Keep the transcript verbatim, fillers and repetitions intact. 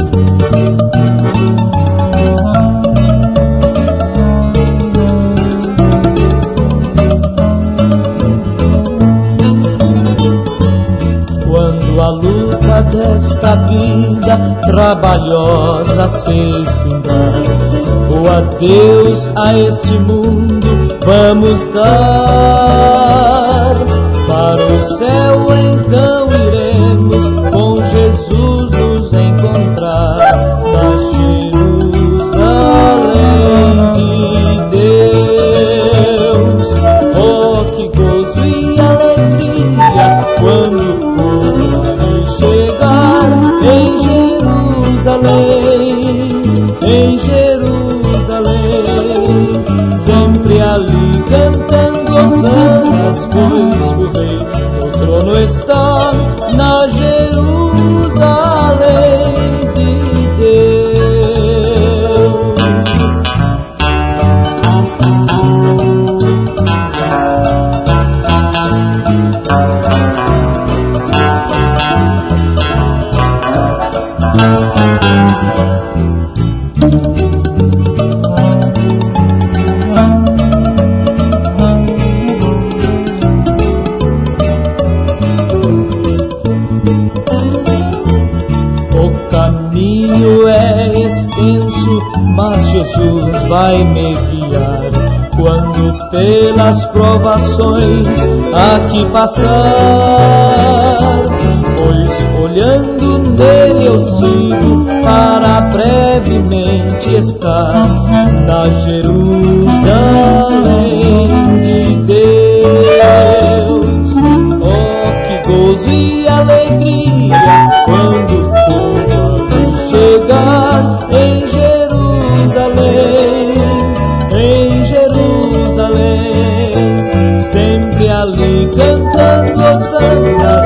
A luta desta vida trabalhosa se findar, o adeus a este mundo vamos dar. Para o céu então iremos com Jesus nos encontrar, na Jerusalém de Deus. Oh, que gozo e alegria quando chegar em Jerusalém, em Jerusalém, sempre ali cantando hosanas, pois o Rei no trono está, na Jerusalém de Deus. O caminho é extenso, mas Jesus vai me guiar quando pelas provações aqui passar. Pois olhando nele eu sigo para brevemente estar na Jerusalém de Deus. Oh, que gozo e alegria quando o povo chegar em Jerusalém, em Jerusalém, sempre ali cantando hosanas,